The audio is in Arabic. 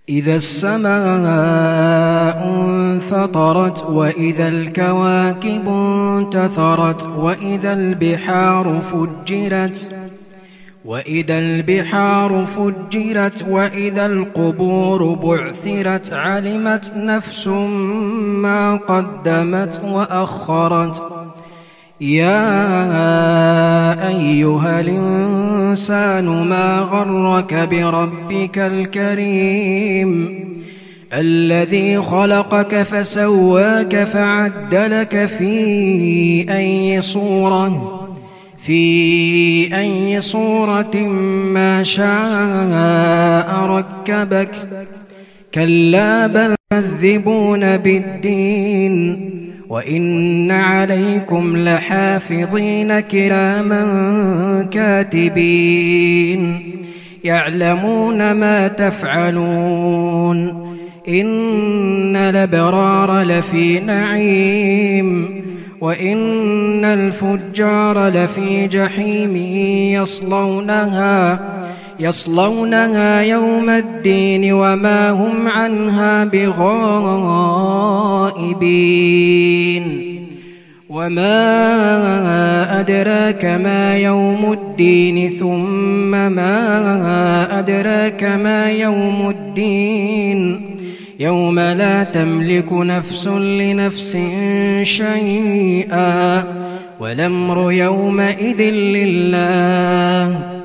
إذا السماء انفطرت وإذا الكواكب انتثرت وإذا البحار فجرت وإذا القبور بعثرت علمت نفس ما قدمت وأخرت يا أيها الإنسان ما غرك بربك الكريم الذي خلقك فسواك فعدلك في أي صورة ما شاء ركبك كلا بل تكذبون بالدين وإن عليكم لحافظين كراما كاتبين يعلمون ما تفعلون إن الأبرار لفي نعيم وإن الفجار لفي جحيم يصلونها يوم الدين وما هم عنها بغائبين وما أدراك ما يوم الدين ثم ما أدراك ما يوم الدين يوم لا تملك نفس لنفس شيئا والأمر يومئذ لله